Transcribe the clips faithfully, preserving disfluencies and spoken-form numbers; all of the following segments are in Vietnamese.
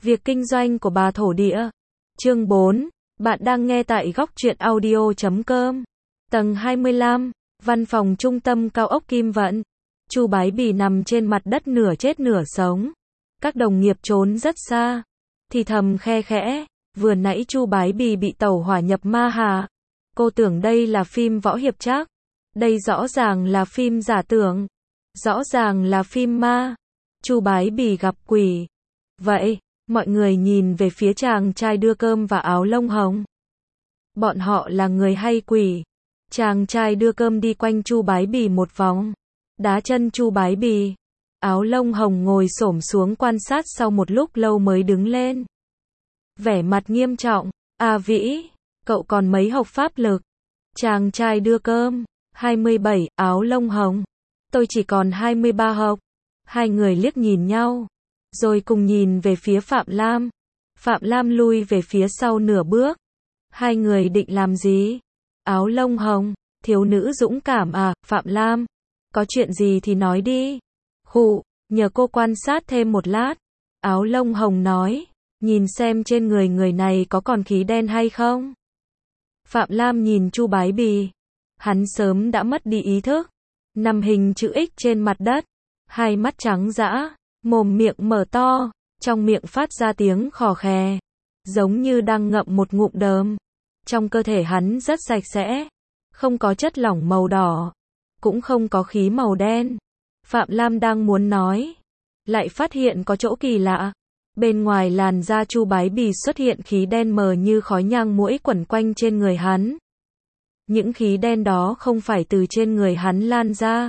Việc kinh doanh của bà thổ địa. Chương bốn. Bạn đang nghe tại góc truyện audio chấm com. Tầng hai mươi lăm, văn phòng trung tâm cao ốc Kim Vận. Chu Bái Bì nằm trên mặt đất nửa chết nửa sống. Các đồng nghiệp trốn rất xa, thì thầm khe khẽ, vừa nãy Chu Bái Bì bị tẩu hỏa nhập ma hả? Cô tưởng đây là phim võ hiệp chắc. Đây rõ ràng là phim giả tưởng. Rõ ràng là phim ma. Chu Bái Bì gặp quỷ. Vậy, mọi người nhìn về phía chàng trai đưa cơm và áo lông hồng. Bọn họ là người hay quỷ? Chàng trai đưa cơm đi quanh Chu Bái Bì một vòng, đá chân Chu Bái Bì. Áo lông hồng ngồi xổm xuống quan sát sau một lúc lâu mới đứng lên. Vẻ mặt nghiêm trọng, "A Vĩ, cậu còn mấy học pháp lực?" Chàng trai đưa cơm, hai mươi bảy, áo lông hồng, "Tôi chỉ còn hai mươi ba học." Hai người liếc nhìn nhau, rồi cùng nhìn về phía Phạm Lam. Phạm Lam lui về phía sau nửa bước. Hai người định làm gì? Áo lông hồng, "Thiếu nữ dũng cảm à, Phạm Lam? Có chuyện gì thì nói đi." "Khụ, nhờ cô quan sát thêm một lát." Áo lông hồng nói, "Nhìn xem trên người người này có còn khí đen hay không." Phạm Lam nhìn Chu Bái Bì. Hắn sớm đã mất đi ý thức, nằm hình chữ X trên mặt đất, hai mắt trắng dã, mồm miệng mở to, trong miệng phát ra tiếng khò khè, giống như đang ngậm một ngụm đờm. Trong cơ thể hắn rất sạch sẽ, không có chất lỏng màu đỏ, cũng không có khí màu đen. Phạm Lam đang muốn nói, lại phát hiện có chỗ kỳ lạ. Bên ngoài làn da Chu Bái Bì xuất hiện khí đen mờ như khói nhang muỗi quẩn quanh trên người hắn. Những khí đen đó không phải từ trên người hắn lan ra,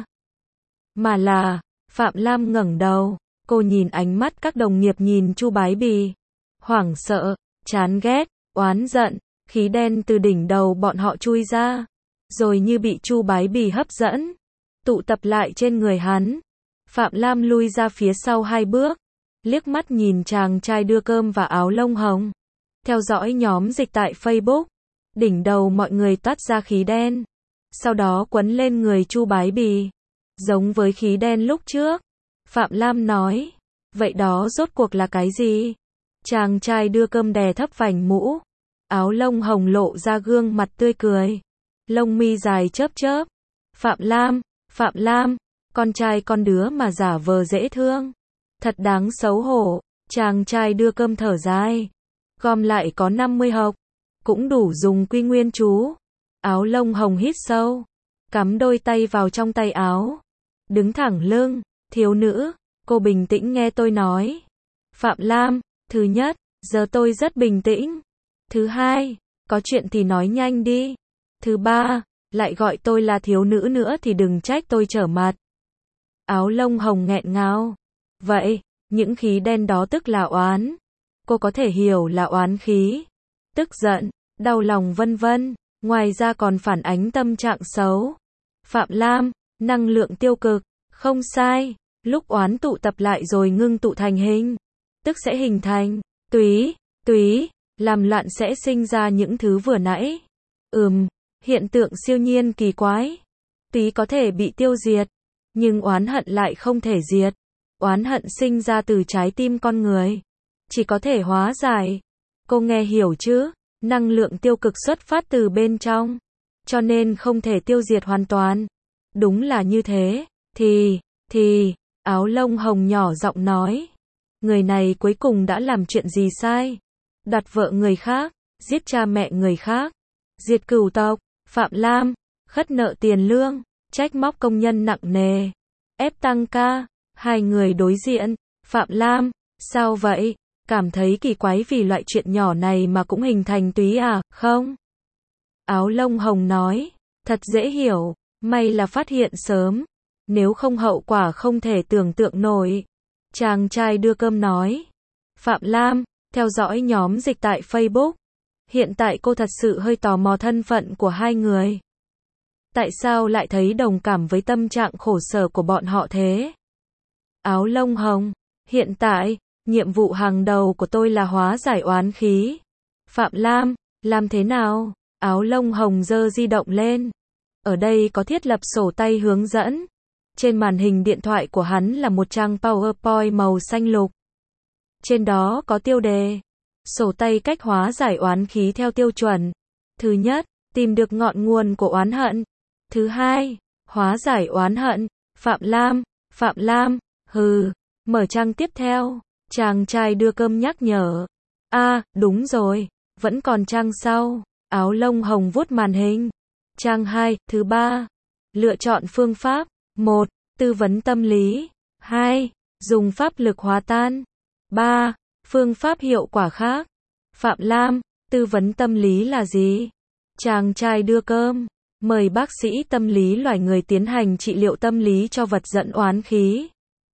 mà là... Phạm Lam ngẩng đầu, cô nhìn ánh mắt các đồng nghiệp nhìn Chu Bái Bì. Hoảng sợ, chán ghét, oán giận, khí đen từ đỉnh đầu bọn họ chui ra, rồi như bị Chu Bái Bì hấp dẫn, tụ tập lại trên người hắn. Phạm Lam lui ra phía sau hai bước, liếc mắt nhìn chàng trai đưa cơm và áo lông hồng. Theo dõi nhóm dịch tại Facebook, đỉnh đầu mọi người toát ra khí đen, sau đó quấn lên người Chu Bái Bì, giống với khí đen lúc trước. Phạm Lam nói, "Vậy đó rốt cuộc là cái gì?" Chàng trai đưa cơm đè thấp vành mũ, áo lông hồng lộ ra gương mặt tươi cười, lông mi dài chớp chớp. "Phạm Lam, Phạm Lam, con trai con đứa mà giả vờ dễ thương, thật đáng xấu hổ." Chàng trai đưa cơm thở dài, gom lại có năm mươi hộc, cũng đủ dùng quy nguyên chú. Áo lông hồng hít sâu, cắm đôi tay vào trong tay áo, đứng thẳng lưng. "Thiếu nữ, cô bình tĩnh nghe tôi nói." "Phạm Lam, thứ nhất, giờ tôi rất bình tĩnh. Thứ hai, có chuyện thì nói nhanh đi. Thứ ba, lại gọi tôi là thiếu nữ nữa thì đừng trách tôi trở mặt." Áo lông hồng nghẹn ngào. "Vậy, những khí đen đó tức là oán. Cô có thể hiểu là oán khí, tức giận, đau lòng vân vân. Ngoài ra còn phản ánh tâm trạng xấu." "Phạm Lam, năng lượng tiêu cực." "Không sai, lúc oán tụ tập lại rồi ngưng tụ thành hình, tức sẽ hình thành túy, túy, làm loạn sẽ sinh ra những thứ vừa nãy." "Ừm, hiện tượng siêu nhiên kỳ quái. Túy có thể bị tiêu diệt, nhưng oán hận lại không thể diệt. Oán hận sinh ra từ trái tim con người, chỉ có thể hóa giải. Cô nghe hiểu chứ? Năng lượng tiêu cực xuất phát từ bên trong, cho nên không thể tiêu diệt hoàn toàn." "Đúng là như thế." Thì, thì, áo lông hồng nhỏ giọng nói, "Người này cuối cùng đã làm chuyện gì sai? Đoạt vợ người khác, giết cha mẹ người khác, diệt cửu tộc." Phạm Lam, "Khất nợ tiền lương, trách móc công nhân nặng nề, ép tăng ca." Hai người đối diện. Phạm Lam, "Sao vậy? Cảm thấy kỳ quái vì loại chuyện nhỏ này mà cũng hình thành túy à?" "Không." Áo lông hồng nói, "Thật dễ hiểu, may là phát hiện sớm. Nếu không hậu quả không thể tưởng tượng nổi." Chàng trai đưa cơm nói. Phạm Lam, theo dõi nhóm dịch tại Facebook. Hiện tại cô thật sự hơi tò mò thân phận của hai người. Tại sao lại thấy đồng cảm với tâm trạng khổ sở của bọn họ thế? Áo lông hồng, "Hiện tại, nhiệm vụ hàng đầu của tôi là hóa giải oán khí." Phạm Lam, "Làm thế nào?" Áo lông hồng giơ di động lên. Ở đây có thiết lập sổ tay hướng dẫn. Trên màn hình điện thoại của hắn là một trang PowerPoint màu xanh lục. Trên đó có tiêu đề. Sổ tay cách hóa giải oán khí theo tiêu chuẩn. Thứ nhất, tìm được ngọn nguồn của oán hận. Thứ hai, hóa giải oán hận. Phạm Lam, Phạm Lam, hừ. Mở trang tiếp theo, chàng trai đưa cơm nhắc nhở. A, à, đúng rồi, vẫn còn trang sau. Áo lông hồng vuốt màn hình. Trang hai, thứ ba. Lựa chọn phương pháp. một. Tư vấn tâm lý. hai. Dùng pháp lực hóa tan. ba. Phương pháp hiệu quả khác. Phạm Lam, tư vấn tâm lý là gì? Chàng trai đưa cơm. Mời bác sĩ tâm lý loài người tiến hành trị liệu tâm lý cho vật dẫn oán khí.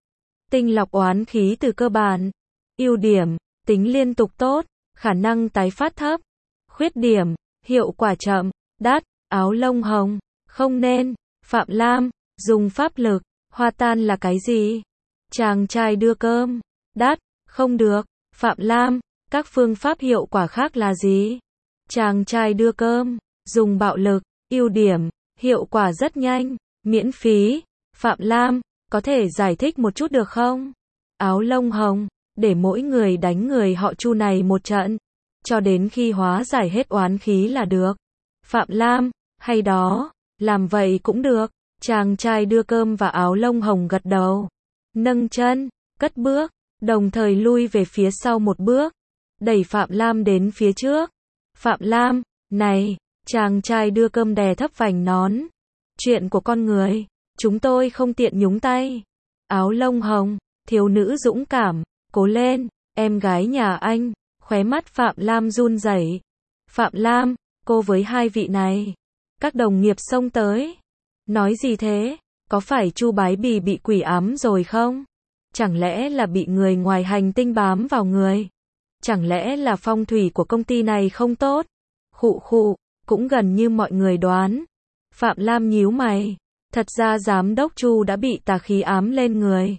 Tinh lọc oán khí từ cơ bản. Ưu điểm, tính liên tục tốt, khả năng tái phát thấp. Khuyết điểm, hiệu quả chậm, đắt. Áo lông hồng, không nên. Phạm Lam, dùng pháp lực, hòa tan là cái gì? Chàng trai đưa cơm. Đắt, không được. Phạm Lam, các phương pháp hiệu quả khác là gì? Chàng trai đưa cơm, dùng bạo lực. Ưu điểm, hiệu quả rất nhanh, miễn phí. Phạm Lam, có thể giải thích một chút được không? Áo lông hồng, để mỗi người đánh người họ Chu này một trận, cho đến khi hóa giải hết oán khí là được. Phạm Lam, hay đó, làm vậy cũng được. Chàng trai đưa cơm và áo lông hồng gật đầu. Nâng chân, cất bước, đồng thời lui về phía sau một bước, đẩy Phạm Lam đến phía trước. Phạm Lam, này, chàng trai đưa cơm đè thấp vành nón. Chuyện của con người, chúng tôi không tiện nhúng tay. Áo lông hồng, thiếu nữ dũng cảm, cố lên, em gái nhà anh. Khóe mắt Phạm Lam run rẩy. Phạm Lam, cô với hai vị này. Các đồng nghiệp xông tới. Nói gì thế? Có phải Chu Bái Bì bị quỷ ám rồi không? Chẳng lẽ là bị người ngoài hành tinh bám vào người? Chẳng lẽ là phong thủy của công ty này không tốt? Khụ khụ, cũng gần như mọi người đoán. Phạm Lam nhíu mày. Thật ra giám đốc Chu đã bị tà khí ám lên người.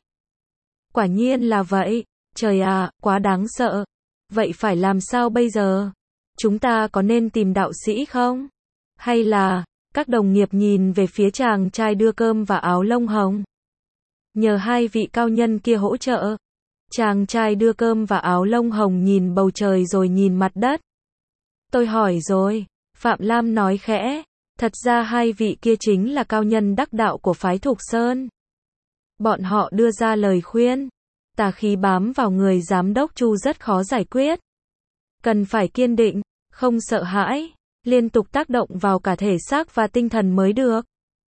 Quả nhiên là vậy. Trời à, quá đáng sợ. Vậy phải làm sao bây giờ? Chúng ta có nên tìm đạo sĩ không? Hay là, các đồng nghiệp nhìn về phía chàng trai đưa cơm và áo lông hồng. Nhờ hai vị cao nhân kia hỗ trợ. Chàng trai đưa cơm và áo lông hồng nhìn bầu trời rồi nhìn mặt đất. Tôi hỏi rồi. Phạm Lam nói khẽ. Thật ra hai vị kia chính là cao nhân đắc đạo của phái Thục Sơn. Bọn họ đưa ra lời khuyên. Tà khí bám vào người giám đốc Chu rất khó giải quyết. Cần phải kiên định, không sợ hãi, liên tục tác động vào cả thể xác và tinh thần mới được.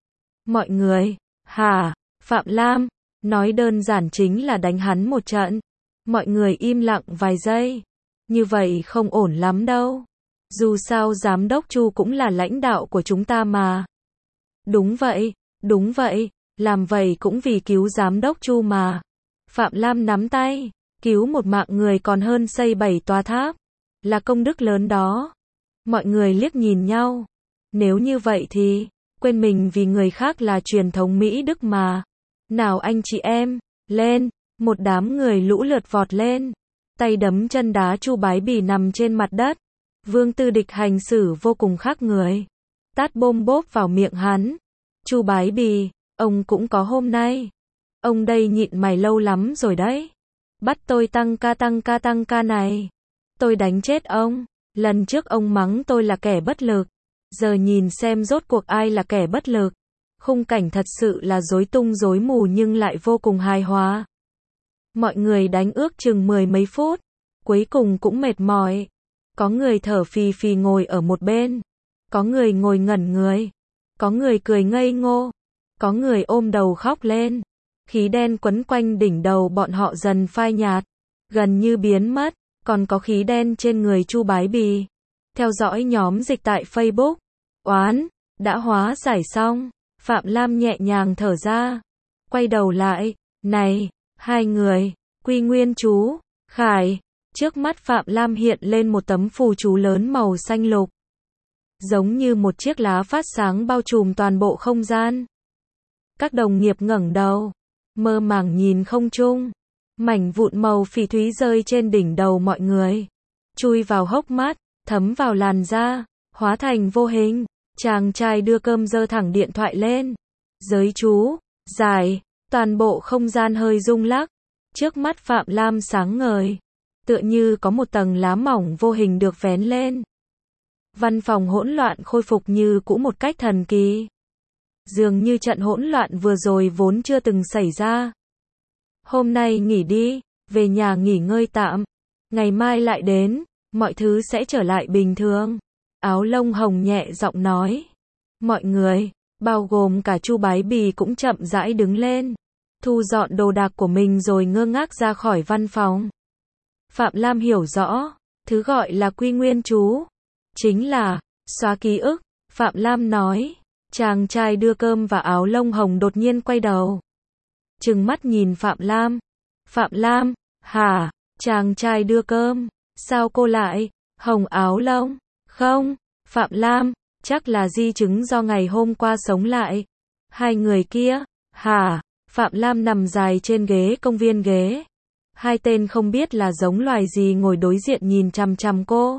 Mọi người, hả? Phạm Lam, nói đơn giản chính là đánh hắn một trận. Mọi người im lặng vài giây. Như vậy không ổn lắm đâu. Dù sao giám đốc Chu cũng là lãnh đạo của chúng ta mà. Đúng vậy, đúng vậy, làm vậy cũng vì cứu giám đốc Chu mà. Phạm Lam nắm tay, cứu một mạng người còn hơn xây bảy tòa tháp. Là công đức lớn đó. Mọi người liếc nhìn nhau. Nếu như vậy thì, quên mình vì người khác là truyền thống Mỹ Đức mà. Nào anh chị em, lên, một đám người lũ lượt vọt lên. Tay đấm chân đá Chu Bái Bì nằm trên mặt đất. Vương Tư Địch hành xử vô cùng khác người. Tát bôm bốp vào miệng hắn. Chu Bái Bì, ông cũng có hôm nay. Ông đây nhịn mày lâu lắm rồi đấy. Bắt tôi tăng ca tăng ca tăng ca này. Tôi đánh chết ông. Lần trước ông mắng tôi là kẻ bất lực. Giờ nhìn xem rốt cuộc ai là kẻ bất lực. Khung cảnh thật sự là rối tung rối mù nhưng lại vô cùng hài hòa. Mọi người đánh ước chừng mười mấy phút. Cuối cùng cũng mệt mỏi. Có người thở phì phì ngồi ở một bên. Có người ngồi ngẩn người. Có người cười ngây ngô. Có người ôm đầu khóc lên. Khí đen quấn quanh đỉnh đầu bọn họ dần phai nhạt. Gần như biến mất. Còn có khí đen trên người Chu Bái Bì. Theo dõi nhóm dịch tại Facebook. Oán, đã hóa giải xong. Phạm Lam nhẹ nhàng thở ra. Quay đầu lại. Này, hai người. Quy Nguyên chú. Khải. Trước mắt Phạm Lam hiện lên một tấm phù chú lớn màu xanh lục. Giống như một chiếc lá phát sáng bao trùm toàn bộ không gian. Các đồng nghiệp ngẩng đầu. Mơ màng nhìn không trung. Mảnh vụn màu phỉ thúy rơi trên đỉnh đầu mọi người. Chui vào hốc mắt, thấm vào làn da, hóa thành vô hình. Chàng trai đưa cơm giơ thẳng điện thoại lên. Giới chú, giải, toàn bộ không gian hơi rung lắc. Trước mắt Phạm Lam sáng ngời. tựa như có một tầng lá mỏng vô hình được vén lên. Văn phòng hỗn loạn khôi phục như cũ một cách thần kỳ. Dường như trận hỗn loạn vừa rồi vốn chưa từng xảy ra. Hôm nay nghỉ đi, về nhà nghỉ ngơi tạm. Ngày mai lại đến, mọi thứ sẽ trở lại bình thường. Áo lông hồng nhẹ giọng nói. Mọi người, bao gồm cả Chu Bái Bì cũng chậm rãi đứng lên. Thu dọn đồ đạc của mình rồi ngơ ngác ra khỏi văn phòng. Phạm Lam hiểu rõ, thứ gọi là quy nguyên chú. Chính là, xóa ký ức. Phạm Lam nói. Chàng trai đưa cơm và áo lông hồng đột nhiên quay đầu. Trừng mắt nhìn Phạm Lam. Phạm Lam, hả? Chàng trai đưa cơm. Sao cô lại? Hồng áo lông. Không, Phạm Lam, chắc là di chứng do ngày hôm qua sống lại. Hai người kia, hả? Phạm Lam nằm dài trên ghế công viên ghế. Hai tên không biết là giống loài gì ngồi đối diện nhìn chằm chằm cô.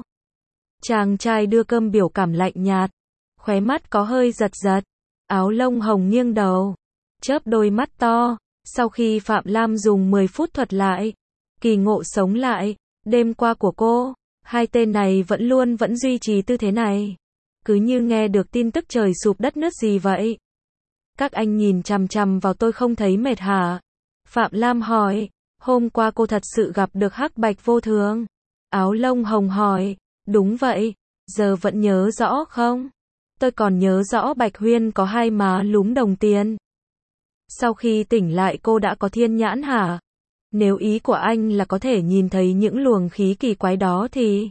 Chàng trai đưa cơm biểu cảm lạnh nhạt. Khóe mắt có hơi giật giật. Áo lông hồng nghiêng đầu. Chớp đôi mắt to. Sau khi Phạm Lam dùng mười phút thuật lại. Kỳ ngộ sống lại. Đêm qua của cô. Hai tên này vẫn luôn vẫn duy trì tư thế này. Cứ như nghe được tin tức trời sụp đất nứt gì vậy. Các anh nhìn chằm chằm vào tôi không thấy mệt hả? Phạm Lam hỏi. Hôm qua cô thật sự gặp được Hắc Bạch Vô Thường. Áo lông hồng hỏi. Đúng vậy. Giờ vẫn nhớ rõ không? Tôi còn nhớ rõ Bạch Huyên có hai má lúm đồng tiền. Sau khi tỉnh lại cô đã có thiên nhãn hả? Nếu ý của anh là có thể nhìn thấy những luồng khí kỳ quái đó thì...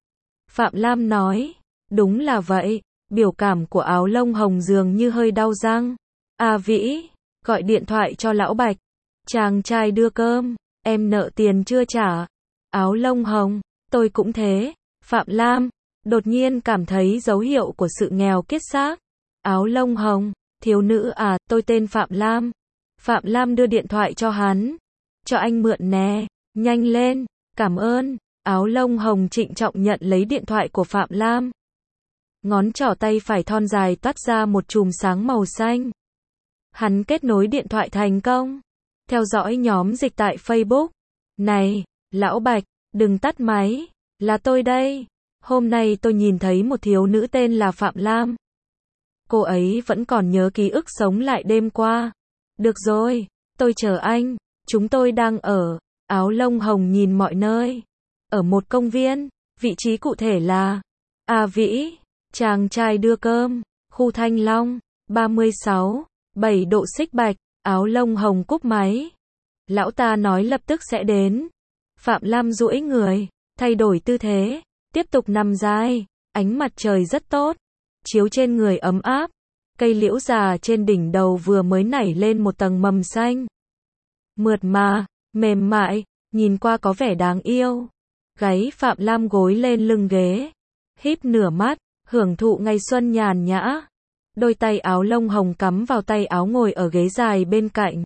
Phạm Lam nói. Đúng là vậy. Biểu cảm của áo lông hồng dường như hơi đau răng. À Vĩ, gọi điện thoại cho lão Bạch. Chàng trai đưa cơm. Em nợ tiền chưa trả. Áo lông hồng. Tôi cũng thế. Phạm Lam. Đột nhiên cảm thấy dấu hiệu của sự nghèo kiết xác. Áo lông hồng. Thiếu nữ à, tôi tên Phạm Lam. Phạm Lam đưa điện thoại cho hắn. Cho anh mượn nè. Nhanh lên. Cảm ơn. Áo lông hồng trịnh trọng nhận lấy điện thoại của Phạm Lam. Ngón trỏ tay phải thon dài toát ra một chùm sáng màu xanh. Hắn kết nối điện thoại thành công. Theo dõi nhóm dịch tại Facebook. Này, lão Bạch, đừng tắt máy. Là tôi đây. Hôm nay tôi nhìn thấy một thiếu nữ tên là Phạm Lam. Cô ấy vẫn còn nhớ ký ức sống lại đêm qua. Được rồi, tôi chờ anh. Chúng tôi đang ở. Áo lông hồng nhìn mọi nơi. Ở một công viên. Vị trí cụ thể là A Vĩ. Chàng trai đưa cơm. Khu Thanh Long. ba mươi sáu. bảy độ xích bạch. Áo lông hồng cúp máy. Lão ta nói lập tức sẽ đến. Phạm Lam duỗi người. Thay đổi tư thế. Tiếp tục nằm dài. Ánh mặt trời rất tốt. Chiếu trên người ấm áp. Cây liễu già trên đỉnh đầu vừa mới nảy lên một tầng mầm xanh. Mượt mà, mềm mại, nhìn qua có vẻ đáng yêu. Gáy Phạm Lam gối lên lưng ghế. Híp nửa mắt, hưởng thụ ngày xuân nhàn nhã. Đôi tay áo lông hồng cắm vào tay áo ngồi ở ghế dài bên cạnh.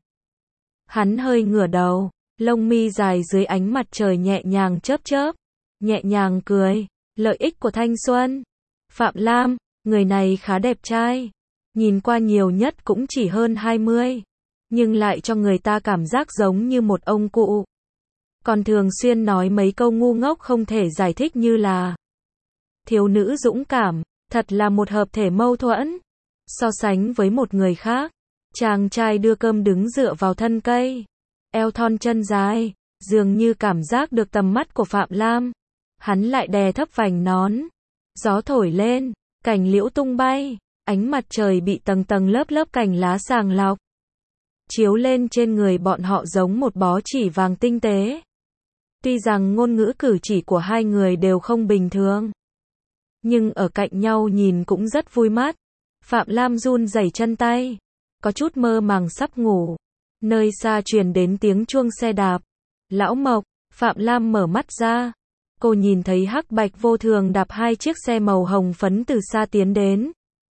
Hắn hơi ngửa đầu, lông mi dài dưới ánh mặt trời nhẹ nhàng chớp chớp. Nhẹ nhàng cười, lợi ích của thanh xuân. Phạm Lam, người này khá đẹp trai. Nhìn qua nhiều nhất cũng chỉ hơn hai mươi. Nhưng lại cho người ta cảm giác giống như một ông cụ. Còn thường xuyên nói mấy câu ngu ngốc không thể giải thích như là thiếu nữ dũng cảm, thật là một hợp thể mâu thuẫn. So sánh với một người khác, chàng trai đưa cơm đứng dựa vào thân cây. Eo thon chân dài, dường như cảm giác được tầm mắt của Phạm Lam. Hắn lại đè thấp vành nón. Gió thổi lên, cành liễu tung bay, ánh mặt trời bị tầng tầng lớp lớp cành lá sàng lọc. Chiếu lên trên người bọn họ giống một bó chỉ vàng tinh tế. Tuy rằng ngôn ngữ cử chỉ của hai người đều không bình thường, nhưng ở cạnh nhau nhìn cũng rất vui mắt. Phạm Lam run rẩy chân tay, có chút mơ màng sắp ngủ. Nơi xa truyền đến tiếng chuông xe đạp. Lão Mộc, Phạm Lam mở mắt ra. Cô nhìn thấy Hắc Bạch Vô Thường đạp hai chiếc xe màu hồng phấn từ xa tiến đến.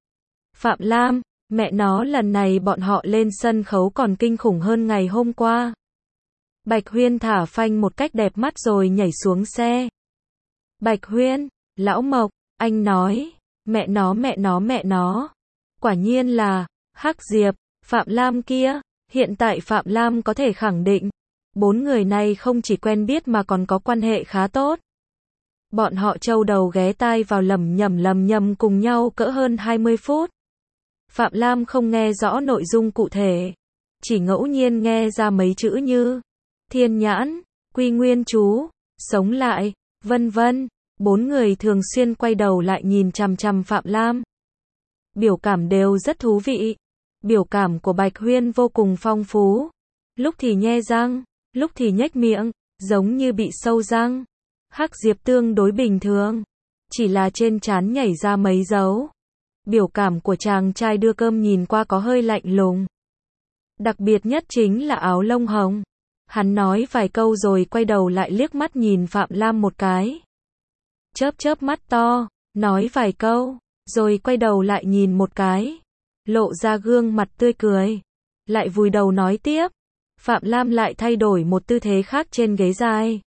Phạm Lam, mẹ nó lần này bọn họ lên sân khấu còn kinh khủng hơn ngày hôm qua. Bạch Huyên thả phanh một cách đẹp mắt rồi nhảy xuống xe. Bạch Huyên, Lão Mộc, anh nói, mẹ nó mẹ nó mẹ nó. Quả nhiên là, Hắc Diệp, Phạm Lam kia. Hiện tại Phạm Lam có thể khẳng định, Bốn người này không chỉ quen biết mà còn có quan hệ khá tốt. Bọn họ châu đầu ghé tai vào lầm nhầm lầm nhầm cùng nhau cỡ hơn hai mươi phút. Phạm Lam không nghe rõ nội dung cụ thể, chỉ ngẫu nhiên nghe ra mấy chữ như thiên nhãn, quy nguyên chú, sống lại, vân vân. Bốn người thường xuyên quay đầu lại nhìn chằm chằm Phạm Lam. Biểu cảm đều rất thú vị. Biểu cảm của Bạch Huyên vô cùng phong phú. Lúc thì nhe răng, lúc thì nhếch miệng, giống như bị sâu răng. Hắc Diệp tương đối bình thường, chỉ là trên trán nhảy ra mấy dấu. Biểu cảm của chàng trai đưa cơm nhìn qua có hơi lạnh lùng. Đặc biệt nhất chính là áo lông hồng. Hắn nói vài câu rồi quay đầu lại liếc mắt nhìn Phạm Lam một cái. Chớp chớp mắt to, nói vài câu, rồi quay đầu lại nhìn một cái. Lộ ra gương mặt tươi cười. Lại vùi đầu nói tiếp. Phạm Lam lại thay đổi một tư thế khác trên ghế dài.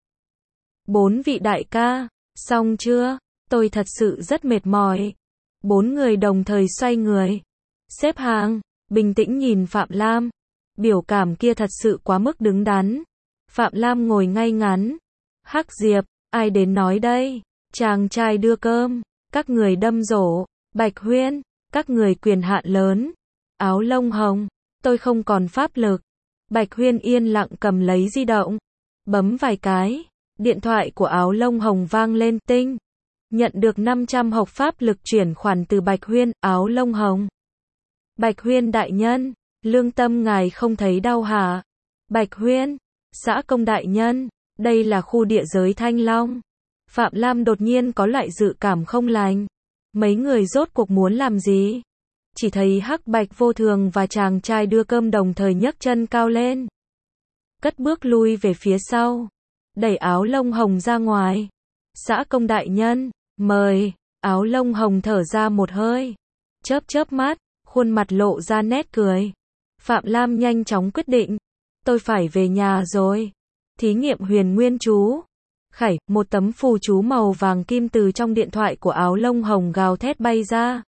Bốn vị đại ca, xong chưa? Tôi thật sự rất mệt mỏi. Bốn người đồng thời xoay người. Xếp hàng, bình tĩnh nhìn Phạm Lam. Biểu cảm kia thật sự quá mức đứng đắn. Phạm Lam ngồi ngay ngắn. Hắc Diệp, ai đến nói đây? Chàng trai đưa cơm, các người đâm rổ. Bạch Huyên, các người quyền hạn lớn. Áo lông hồng, tôi không còn pháp lực. Bạch Huyên yên lặng cầm lấy di động. Bấm vài cái. Điện thoại của áo lông hồng vang lên tinh. Nhận được năm trăm hộc pháp lực chuyển khoản từ Bạch Huyên, áo lông hồng. Bạch Huyên đại nhân, lương tâm ngài không thấy đau hả? Bạch Huyên, xã công đại nhân, đây là khu địa giới Thanh Long. Phạm Lam đột nhiên có loại dự cảm không lành. Mấy người rốt cuộc muốn làm gì? Chỉ thấy Hắc Bạch Vô Thường và chàng trai đưa cơm đồng thời nhấc chân cao lên. Cất bước lui về phía sau. Đẩy áo lông hồng ra ngoài. Xã công đại nhân, mời. Áo lông hồng thở ra một hơi. Chớp chớp mắt, khuôn mặt lộ ra nét cười. Phạm Lam nhanh chóng quyết định. Tôi phải về nhà rồi. Thí nghiệm huyền nguyên chú. Khải, một tấm phù chú màu vàng kim từ trong điện thoại của áo lông hồng gào thét bay ra.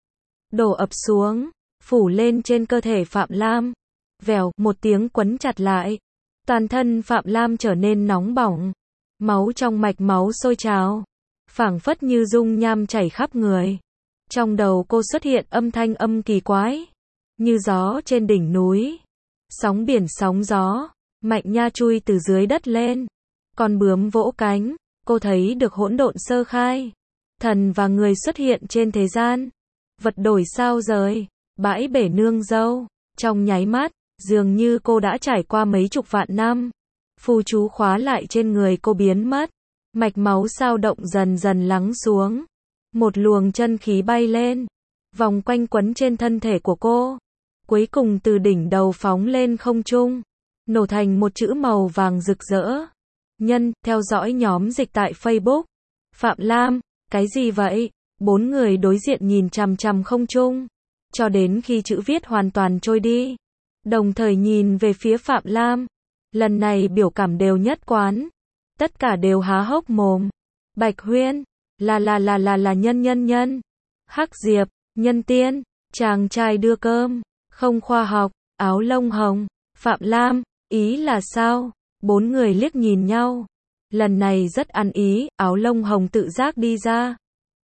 Đổ ập xuống, phủ lên trên cơ thể Phạm Lam. Vèo, một tiếng quấn chặt lại. Toàn thân Phạm Lam trở nên nóng bỏng. Máu trong mạch máu sôi trào. Phảng phất như dung nham chảy khắp người. Trong đầu cô xuất hiện âm thanh âm kỳ quái. Như gió trên đỉnh núi. Sóng biển sóng gió. Mạnh nha chui từ dưới đất lên. Con bướm vỗ cánh. Cô thấy được hỗn độn sơ khai. Thần và người xuất hiện trên thế gian. Vật đổi sao rời. Bãi bể nương dâu. Trong nháy mắt, dường như cô đã trải qua mấy chục vạn năm. Phù chú khóa lại trên người cô biến mất. Mạch máu sao động dần dần lắng xuống. Một luồng chân khí bay lên. Vòng quanh quấn trên thân thể của cô. Cuối cùng từ đỉnh đầu phóng lên không trung. Nổ thành một chữ màu vàng rực rỡ. Nhân, theo dõi nhóm dịch tại Facebook. Phạm Lam, cái gì vậy? Bốn người đối diện nhìn chằm chằm không trung. Cho đến khi chữ viết hoàn toàn trôi đi. Đồng thời nhìn về phía Phạm Lam. Lần này biểu cảm đều nhất quán. Tất cả đều há hốc mồm. Bạch Huyên, là là là là là nhân nhân nhân. Hắc Diệp, nhân tiên, chàng trai đưa cơm, không khoa học, áo lông hồng, Phạm Lam, ý là sao? Bốn người liếc nhìn nhau. Lần này rất ăn ý, áo lông hồng tự giác đi ra.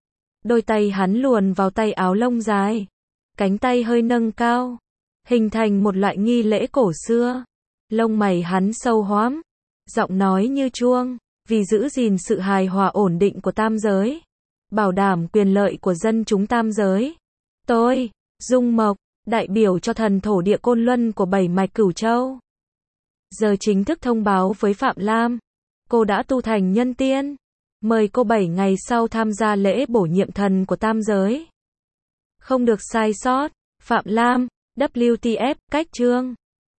Đôi tay hắn luồn vào tay áo lông dài. Cánh tay hơi nâng cao. Hình thành một loại nghi lễ cổ xưa. Lông mày hắn sâu hoắm. Giọng nói như chuông. Vì giữ gìn sự hài hòa ổn định của tam giới. Bảo đảm quyền lợi của dân chúng tam giới. Tôi, Dung Mộc, đại biểu cho thần thổ địa Côn Luân của bảy mạch Cửu Châu. Giờ chính thức thông báo với Phạm Lam. Cô đã tu thành nhân tiên. Mời cô bảy ngày sau tham gia lễ bổ nhiệm thần của tam giới. Không được sai sót. Phạm Lam, W T F, cách chương.